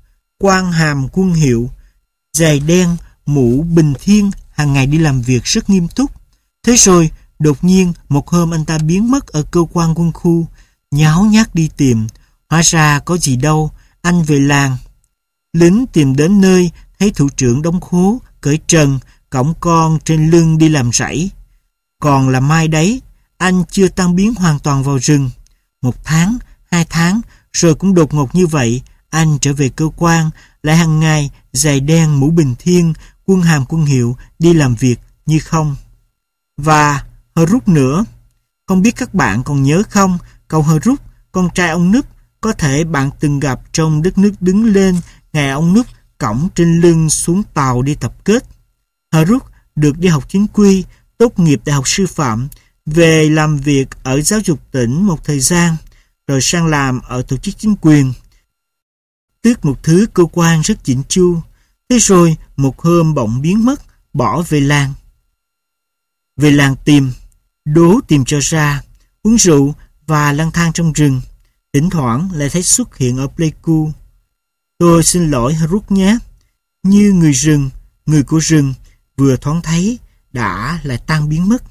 quan hàm quân hiệu, giày đen, mũ bình thiên, hàng ngày đi làm việc rất nghiêm túc. Thế rồi, đột nhiên, một hôm anh ta biến mất ở cơ quan quân khu, nháo nhác đi tìm. Hóa ra có gì đâu, anh về làng. Lính tìm đến nơi, thấy thủ trưởng đóng khố, cởi trần, cõng con trên lưng đi làm rẫy. Còn là mai đấy, anh chưa tan biến hoàn toàn vào rừng. Một tháng, hai tháng, rồi cũng đột ngột như vậy, anh trở về cơ quan, lại hàng ngày, giày đen, mũ bình thiên, quân hàm quân hiệu, đi làm việc như không. Và Hơ Rút nữa. Không biết các bạn còn nhớ không, cậu Hơ Rút, con trai ông Núp, có thể bạn từng gặp trong đất nước đứng lên ngày ông Núp cõng trên lưng xuống tàu đi tập kết. Hơ Rút được đi học chính quy, tốt nghiệp đại học sư phạm, về làm việc ở giáo dục tỉnh một thời gian, rồi sang làm ở tổ chức chính quyền. Tức một thứ cơ quan rất chỉnh chu. Thế rồi một hôm bỗng biến mất, bỏ về làng. Về làng tìm, đố tìm cho ra, uống rượu và lang thang trong rừng. Thỉnh thoảng lại thấy xuất hiện ở Pleiku. Tôi xin lỗi Hơ Rút nhé. Như người rừng, người của rừng, vừa thoáng thấy, đã lại tan biến mất.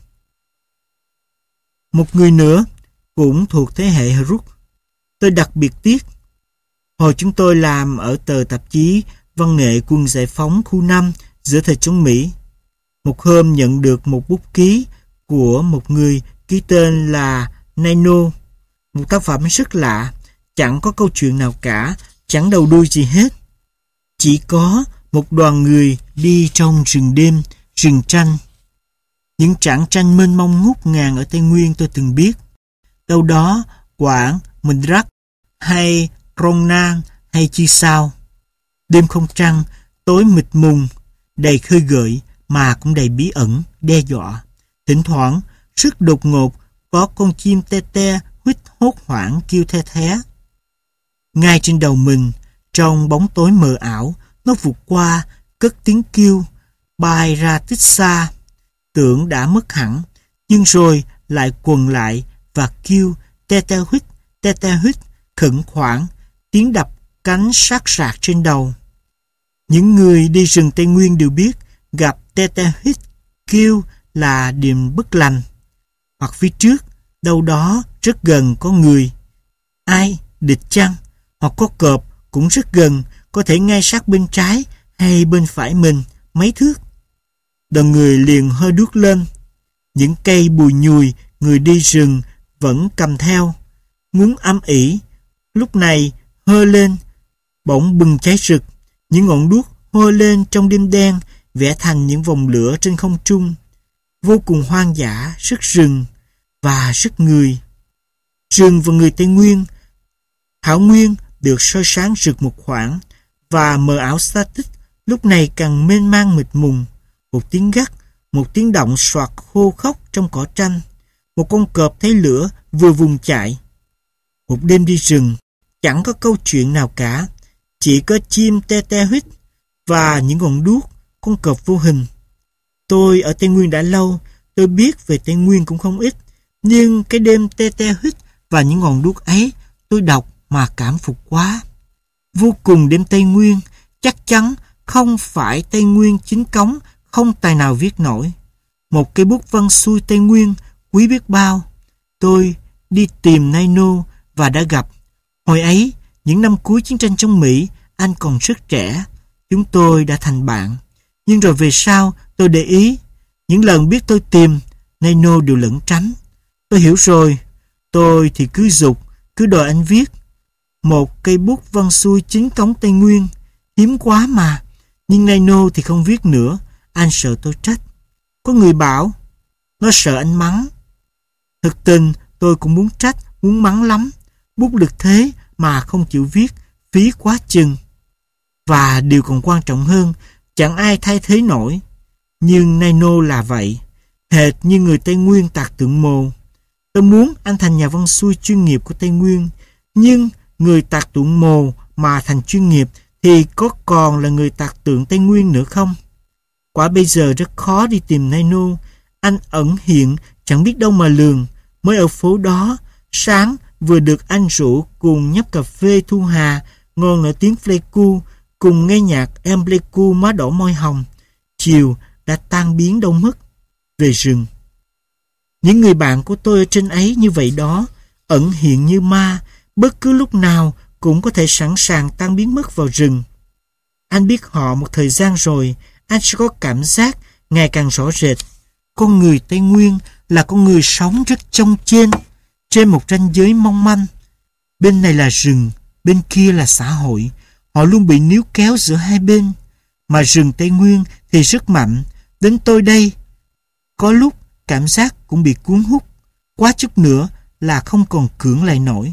Một người nữa, cũng thuộc thế hệ Hơ Rút, tôi đặc biệt tiếc. Hồi chúng tôi làm ở tờ tạp chí Văn nghệ Quân Giải phóng khu năm giữa thời chống Mỹ. Một hôm nhận được một bút ký của một người ký tên là Naino. Một tác phẩm rất lạ, chẳng có câu chuyện nào cả, chẳng đầu đuôi gì hết. Chỉ có một đoàn người đi trong rừng đêm, rừng tranh. Những trảng tranh mênh mông ngút ngàn ở Tây Nguyên tôi từng biết. Đâu đó Quảng, Mendrak hay Krona hay chi sao. Đêm không trăng, tối mịt mùng, đầy khơi gợi mà cũng đầy bí ẩn, đe dọa. Thỉnh thoảng, rất đột ngột, có con chim te te huýt hốt hoảng kêu the thé. Ngay trên đầu mình, trong bóng tối mờ ảo, nó vụt qua, cất tiếng kêu, bay ra tích xa. Tưởng đã mất hẳn, nhưng rồi lại quần lại và kêu te te huýt, te te huýt, khẩn khoản, tiếng đập cánh sát sạc trên đầu. Những người đi rừng Tây Nguyên đều biết gặp te te huýt kêu là điềm bất lành. Hoặc phía trước, đâu đó rất gần có người. Ai, địch chăng? Hoặc có cọp cũng rất gần, có thể ngay sát bên trái hay bên phải mình, mấy thước. Đoàn người liền hơi đuốc lên. Những cây bùi nhùi người đi rừng vẫn cầm theo. Muốn âm ỉ, lúc này hơ lên, bỗng bừng cháy rực. Những ngọn đuốc hơ lên trong đêm đen, vẽ thành những vòng lửa trên không trung. Vô cùng hoang dã, rất rừng và rất người. Rừng và người Tây Nguyên, Thảo Nguyên được soi sáng rực một khoảng, và mờ ảo xa tích lúc này càng mênh mang mịt mùng. Một tiếng gắt, một tiếng động soạt khô khốc trong cỏ tranh. Một con cọp thấy lửa vừa vùng chạy. Một đêm đi rừng, chẳng có câu chuyện nào cả, chỉ có chim te te huýt và những ngọn đuốc, con cọp vô hình. Tôi ở Tây Nguyên đã lâu, tôi biết về Tây Nguyên cũng không ít, nhưng cái đêm te te huýt và những ngọn đuốc ấy tôi đọc mà cảm phục quá. Vô cùng đêm Tây Nguyên, chắc chắn không phải Tây Nguyên chính cống, không tài nào viết nổi. Một cây bút văn xuôi Tây Nguyên quý biết bao. Tôi đi tìm Naino và đã gặp. Hồi ấy, những năm cuối chiến tranh chống Mỹ, anh còn rất trẻ. Chúng tôi đã thành bạn. Nhưng rồi về sau, tôi để ý, những lần biết tôi tìm, Naino đều lẩn tránh. Tôi hiểu rồi. Tôi thì cứ giục, cứ đòi anh viết. Một cây bút văn xuôi chính cống Tây Nguyên, hiếm quá mà. Nhưng Naino thì không viết nữa. Anh sợ tôi trách. Có người bảo, nó sợ anh mắng. Thực tình, tôi cũng muốn trách, muốn mắng lắm. Bút lực thế mà không chịu viết, phí quá chừng. Và điều còn quan trọng hơn, chẳng ai thay thế nổi. Nhưng Naino là vậy, hệt như người Tây Nguyên tạc tượng mồ. Tôi muốn anh thành nhà văn xuôi chuyên nghiệp của Tây Nguyên, nhưng người tạc tượng mồ mà thành chuyên nghiệp thì có còn là người tạc tượng Tây Nguyên nữa không? Quả bây giờ rất khó đi tìm Naino. Anh ẩn hiện chẳng biết đâu mà lường. Mới ở phố đó, sáng vừa được anh rủ cùng nhấp cà phê thu hà ngon nổi tiếng Pleiku, cùng nghe nhạc Em Pleiku má đỏ môi hồng, chiều đã tan biến đâu mất, về rừng. Những người bạn của tôi ở trên ấy như vậy đó, ẩn hiện như ma, bất cứ lúc nào cũng có thể sẵn sàng tan biến mất vào rừng. Anh biết họ một thời gian rồi, anh sẽ có cảm giác ngày càng rõ rệt. Con người Tây Nguyên là con người sống rất chông chênh, trên một ranh giới mong manh. Bên này là rừng, bên kia là xã hội. Họ luôn bị níu kéo giữa hai bên. Mà rừng Tây Nguyên thì rất mạnh. Đến tôi đây, có lúc cảm giác cũng bị cuốn hút. Quá chút nữa là không còn cưỡng lại nổi.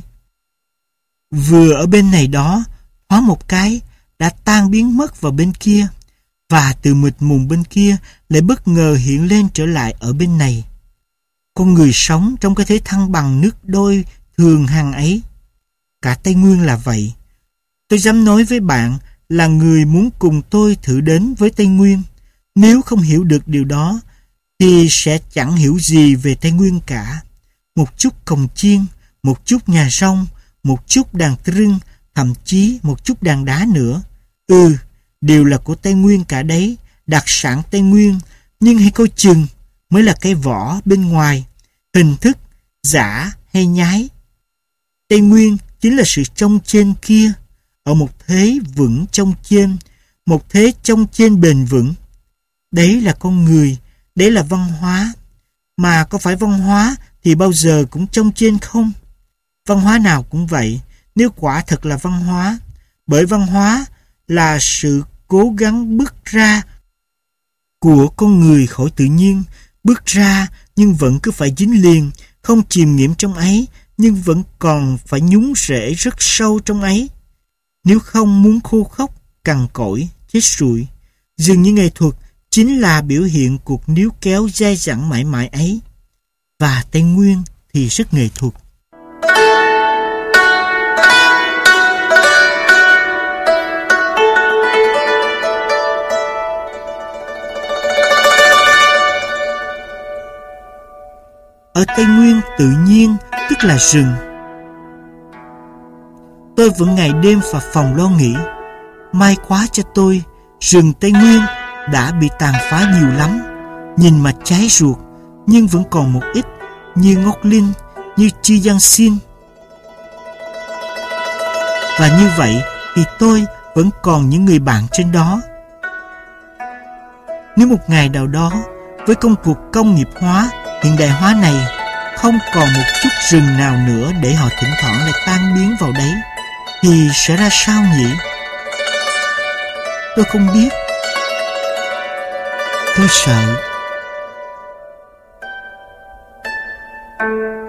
Vừa ở bên này đó, thoáng một cái, đã tan biến mất vào bên kia. Và từ mịt mùng bên kia lại bất ngờ hiện lên trở lại ở bên này. Con người sống trong cái thế thăng bằng nước đôi thường hằng ấy. Cả Tây Nguyên là vậy. Tôi dám nói với bạn là người muốn cùng tôi thử đến với Tây Nguyên. Nếu không hiểu được điều đó thì sẽ chẳng hiểu gì về Tây Nguyên cả. Một chút cồng chiên, một chút nhà rông, một chút đàn trưng, thậm chí một chút đàn đá nữa. Ừ, đều là của Tây Nguyên cả đấy, đặc sản Tây Nguyên. Nhưng hãy coi chừng, mới là cái vỏ bên ngoài, hình thức, giả hay nhái. Tây Nguyên chính là sự chông chênh kia, ở một thế vững chông chênh, một thế chông chênh bền vững. Đấy là con người, đấy là văn hóa. Mà có phải văn hóa thì bao giờ cũng chông chênh không? Văn hóa nào cũng vậy, nếu quả thật là văn hóa. Bởi văn hóa là sự cố gắng bước ra của con người khỏi tự nhiên, bước ra nhưng vẫn cứ phải dính liền, không chìm nghiệm trong ấy, nhưng vẫn còn phải nhúng rễ rất sâu trong ấy. Nếu không muốn khô khốc, cằn cỗi, chết rụi. Dường như nghệ thuật chính là biểu hiện cuộc níu kéo dai dẳng mãi mãi ấy. Và Tây Nguyên thì rất nghệ thuật. Ở Tây Nguyên tự nhiên tức là rừng. Tôi vẫn ngày đêm phập phồng lo nghĩ, may quá cho tôi, rừng Tây Nguyên đã bị tàn phá nhiều lắm, nhìn mà cháy ruột, nhưng vẫn còn một ít như ngóc linh, như chi giang xin. Và như vậy thì tôi vẫn còn những người bạn trên đó. Nếu một ngày nào đó, với công cuộc công nghiệp hóa, hiện đại hóa này, không còn một chút rừng nào nữa để họ thỉnh thoảng lại tan biến vào đấy, thì sẽ ra sao nhỉ? Tôi không biết. Tôi sợ.